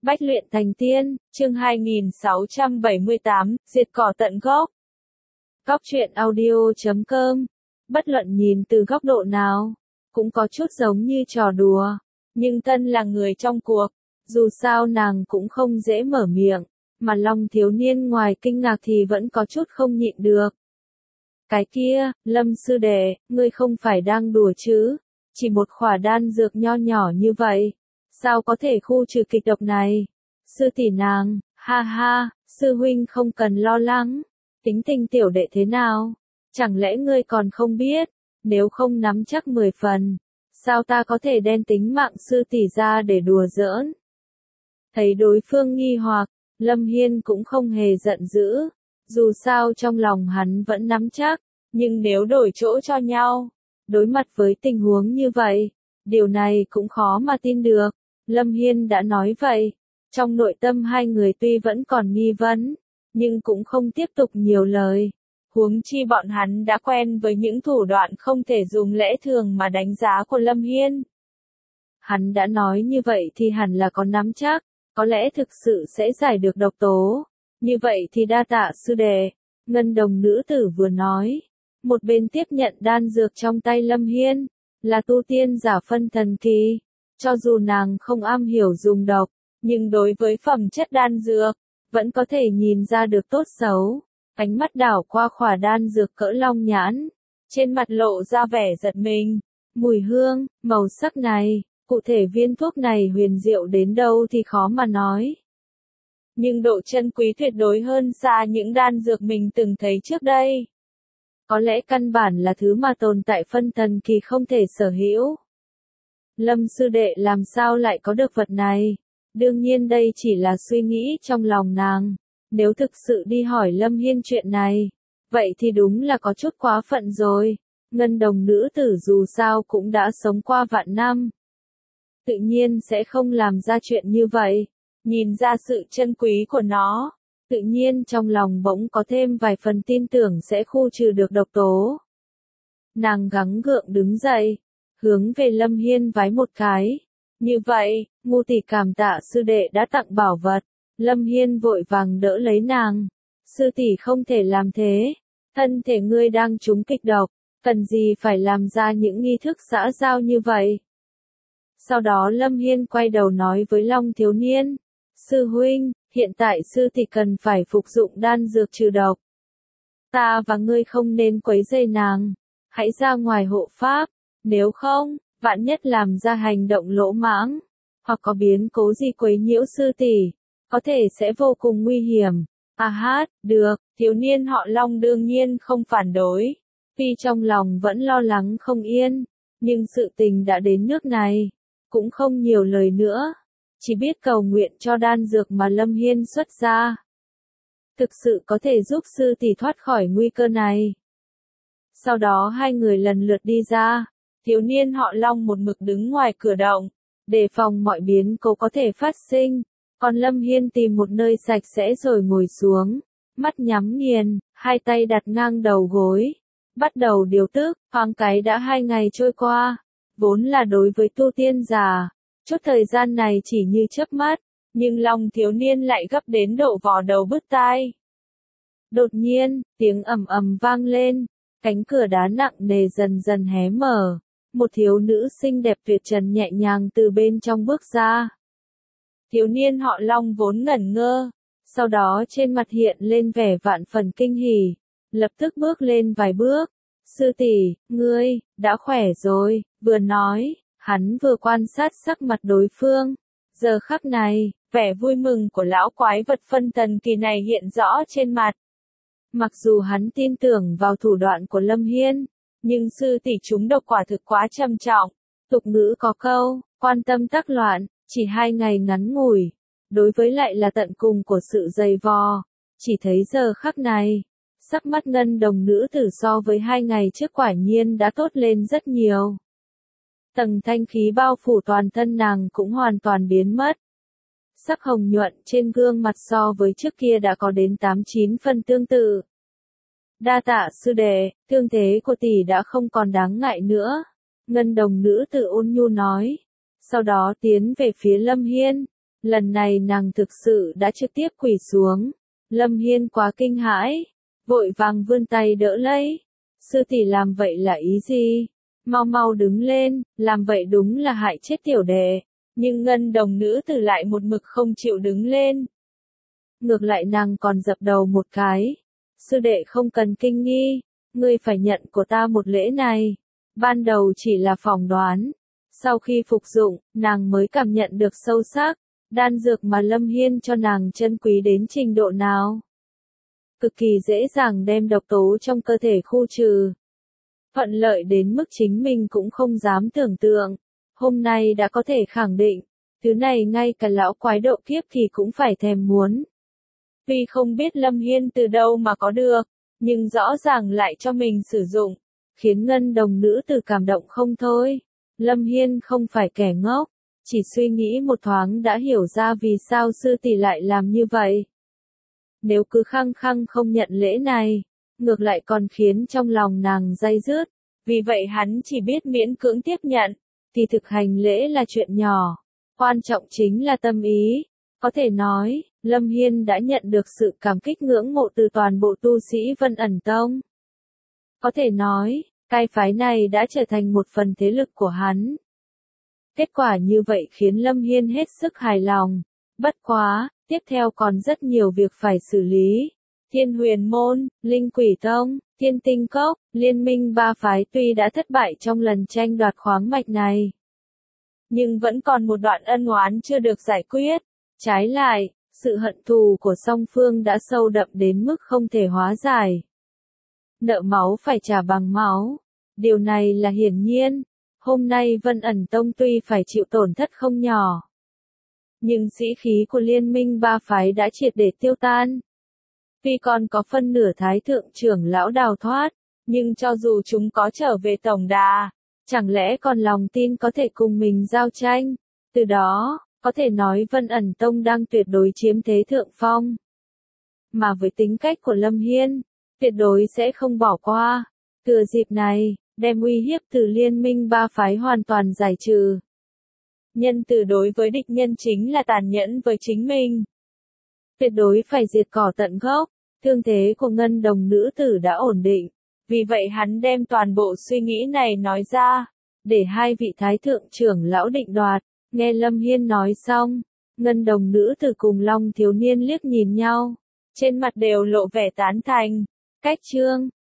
Bách luyện thành tiên, chương 2678, diệt cỏ tận gốc. Góc truyện audio.com. Bất luận nhìn từ góc độ nào, cũng có chút giống như trò đùa. Nhưng Tân là người trong cuộc, dù sao nàng cũng không dễ mở miệng, mà Long thiếu niên ngoài kinh ngạc thì vẫn có chút không nhịn được. Cái kia, Lâm sư đệ, ngươi không phải đang đùa chứ? Chỉ một khỏa đan dược nho nhỏ như vậy, sao có thể khu trừ kịch độc này? Sư tỷ nàng, ha ha, sư huynh không cần lo lắng. Tính tình tiểu đệ thế nào? Chẳng lẽ ngươi còn không biết? Nếu không nắm chắc 10 phần, sao ta có thể đem tính mạng sư tỷ ra để đùa giỡn? Thấy đối phương nghi hoặc, Lâm Hiên cũng không hề giận dữ. Dù sao trong lòng hắn vẫn nắm chắc, nhưng nếu đổi chỗ cho nhau, đối mặt với tình huống như vậy, điều này cũng khó mà tin được. Lâm Hiên đã nói vậy, trong nội tâm hai người tuy vẫn còn nghi vấn, nhưng cũng không tiếp tục nhiều lời. Huống chi bọn hắn đã quen với những thủ đoạn không thể dùng lẽ thường mà đánh giá của Lâm Hiên. Hắn đã nói như vậy thì hẳn là có nắm chắc, có lẽ thực sự sẽ giải được độc tố. Như vậy thì đa tạ sư đệ. Ngân đồng nữ tử vừa nói, một bên tiếp nhận đan dược trong tay Lâm Hiên, là tu tiên giả phân thần kỳ. Cho dù nàng không am hiểu dùng độc, nhưng đối với phẩm chất đan dược, vẫn có thể nhìn ra được tốt xấu. Ánh mắt đảo qua khỏa đan dược cỡ long nhãn, trên mặt lộ ra vẻ giật mình. Mùi hương, màu sắc này, cụ thể viên thuốc này huyền diệu đến đâu thì khó mà nói. Nhưng độ chân quý tuyệt đối hơn xa những đan dược mình từng thấy trước đây. Có lẽ căn bản là thứ mà tồn tại phân thần kỳ không thể sở hữu. Lâm sư đệ làm sao lại có được vật này? Đương nhiên đây chỉ là suy nghĩ trong lòng nàng. Nếu thực sự đi hỏi Lâm Hiên chuyện này, vậy thì đúng là có chút quá phận rồi. Ngân đồng nữ tử dù sao cũng đã sống qua vạn năm, tự nhiên sẽ không làm ra chuyện như vậy. Nhìn ra sự chân quý của nó, tự nhiên trong lòng bỗng có thêm vài phần tin tưởng sẽ khu trừ được độc tố. Nàng gắng gượng đứng dậy, hướng về Lâm Hiên vái một cái. Như vậy, ngu tỷ cảm tạ sư đệ đã tặng bảo vật. Lâm Hiên vội vàng đỡ lấy nàng. Sư tỷ không thể làm thế. Thân thể ngươi đang trúng kịch độc, cần gì phải làm ra những nghi thức xã giao như vậy. Sau đó Lâm Hiên quay đầu nói với Long thiếu niên. Sư huynh, hiện tại sư tỷ cần phải phục dụng đan dược trừ độc. Ta và ngươi không nên quấy rầy nàng. Hãy ra ngoài hộ pháp. Nếu không, vạn nhất làm ra hành động lỗ mãng, hoặc có biến cố gì quấy nhiễu sư tỷ, có thể sẽ vô cùng nguy hiểm. À hát, được, thiếu niên họ Long đương nhiên không phản đối. Tuy trong lòng vẫn lo lắng không yên, nhưng sự tình đã đến nước này, cũng không nhiều lời nữa. Chỉ biết cầu nguyện cho đan dược mà Lâm Hiên xuất ra thực sự có thể giúp sư tỷ thoát khỏi nguy cơ này. Sau đó hai người lần lượt đi ra, thiếu niên họ Long một mực đứng ngoài cửa động, đề phòng mọi biến cố có thể phát sinh. Còn Lâm Hiên tìm một nơi sạch sẽ rồi ngồi xuống, mắt nhắm nghiền, hai tay đặt ngang đầu gối, bắt đầu điều tức. Thoáng cái đã 2 ngày trôi qua, vốn là đối với tu tiên giả, chút thời gian này chỉ như chớp mắt, nhưng Long thiếu niên lại gấp đến độ vò đầu bứt tai. Đột nhiên, tiếng ầm ầm vang lên, cánh cửa đá nặng nề dần dần hé mở, một thiếu nữ xinh đẹp tuyệt trần nhẹ nhàng từ bên trong bước ra. Thiếu niên họ Long vốn ngẩn ngơ, sau đó trên mặt hiện lên vẻ vạn phần kinh hỉ, lập tức bước lên vài bước. Sư tỷ, ngươi, đã khỏe rồi, vừa nói, hắn vừa quan sát sắc mặt đối phương. Giờ khắc này, vẻ vui mừng của lão quái vật phân thần kỳ này hiện rõ trên mặt. Mặc dù hắn tin tưởng vào thủ đoạn của Lâm Hiên, nhưng sư tỷ trúng độc quả thực quá trầm trọng. Tục ngữ có câu, quan tâm tắc loạn, chỉ 2 ngày ngắn ngủi, đối với lại là tận cùng của sự dày vò. Chỉ thấy giờ khắc này, sắc mắt ngân đồng nữ tử so với 2 ngày trước quả nhiên đã tốt lên rất nhiều. Tầng thanh khí bao phủ toàn thân nàng cũng hoàn toàn biến mất. Sắc hồng nhuận trên gương mặt so với trước kia đã có đến 8-9 phần tương tự. Đa tạ sư đệ, thương thế của tỷ đã không còn đáng ngại nữa. Ngân đồng nữ tử ôn nhu nói. Sau đó tiến về phía Lâm Hiên. Lần này nàng thực sự đã trực tiếp quỳ xuống. Lâm Hiên quá kinh hãi, vội vàng vươn tay đỡ lấy. Sư tỷ làm vậy là ý gì? Mau mau đứng lên, làm vậy đúng là hại chết tiểu đệ. Nhưng ngân đồng nữ tử lại một mực không chịu đứng lên. Ngược lại nàng còn dập đầu một cái. Sư đệ không cần kinh nghi, ngươi phải nhận của ta một lễ này. Ban đầu chỉ là phỏng đoán. Sau khi phục dụng, nàng mới cảm nhận được sâu sắc. Đan dược mà Lâm Hiên cho nàng chân quý đến trình độ nào. Cực kỳ dễ dàng đem độc tố trong cơ thể khu trừ. Thuận lợi đến mức chính mình cũng không dám tưởng tượng. Hôm nay đã có thể khẳng định, thứ này ngay cả lão quái độ kiếp thì cũng phải thèm muốn. Tuy không biết Lâm Hiên từ đâu mà có được, nhưng rõ ràng lại cho mình sử dụng, khiến ngân đồng nữ tử cảm động không thôi. Lâm Hiên không phải kẻ ngốc, chỉ suy nghĩ một thoáng đã hiểu ra vì sao sư tỷ lại làm như vậy. Nếu cứ khăng khăng không nhận lễ này, ngược lại còn khiến trong lòng nàng day dứt, vì vậy hắn chỉ biết miễn cưỡng tiếp nhận, thì thực hành lễ là chuyện nhỏ, quan trọng chính là tâm ý. Có thể nói, Lâm Hiên đã nhận được sự cảm kích ngưỡng mộ từ toàn bộ tu sĩ Vân Ẩn Tông. Có thể nói, cái phái này đã trở thành một phần thế lực của hắn. Kết quả như vậy khiến Lâm Hiên hết sức hài lòng. Bất quá, tiếp theo còn rất nhiều việc phải xử lý. Thiên Huyền Môn, Linh Quỷ Tông, Thiên Tinh Cốc, Liên minh ba phái tuy đã thất bại trong lần tranh đoạt khoáng mạch này, nhưng vẫn còn một đoạn ân oán chưa được giải quyết. Trái lại, sự hận thù của song phương đã sâu đậm đến mức không thể hóa giải. Nợ máu phải trả bằng máu. Điều này là hiển nhiên. Hôm nay Vân Ẩn Tông tuy phải chịu tổn thất không nhỏ, nhưng sĩ khí của liên minh ba phái đã triệt để tiêu tan. Tuy còn có phân nửa thái thượng trưởng lão đào thoát, nhưng cho dù chúng có trở về tổng đà, chẳng lẽ còn lòng tin có thể cùng mình giao tranh. Từ đó, có thể nói Vân Ẩn Tông đang tuyệt đối chiếm thế thượng phong. Mà với tính cách của Lâm Hiên, tuyệt đối sẽ không bỏ qua. Thừa dịp này, đem uy hiếp từ liên minh ba phái hoàn toàn giải trừ. Nhân từ đối với địch nhân chính là tàn nhẫn với chính mình. Tuyệt đối phải diệt cỏ tận gốc. Thương thế của ngân đồng nữ tử đã ổn định. Vì vậy hắn đem toàn bộ suy nghĩ này nói ra, để hai vị thái thượng trưởng lão định đoạt. Nghe Lâm Hiên nói xong, ngân đồng nữ tử cùng Long thiếu niên liếc nhìn nhau, trên mặt đều lộ vẻ tán thành. Cách chương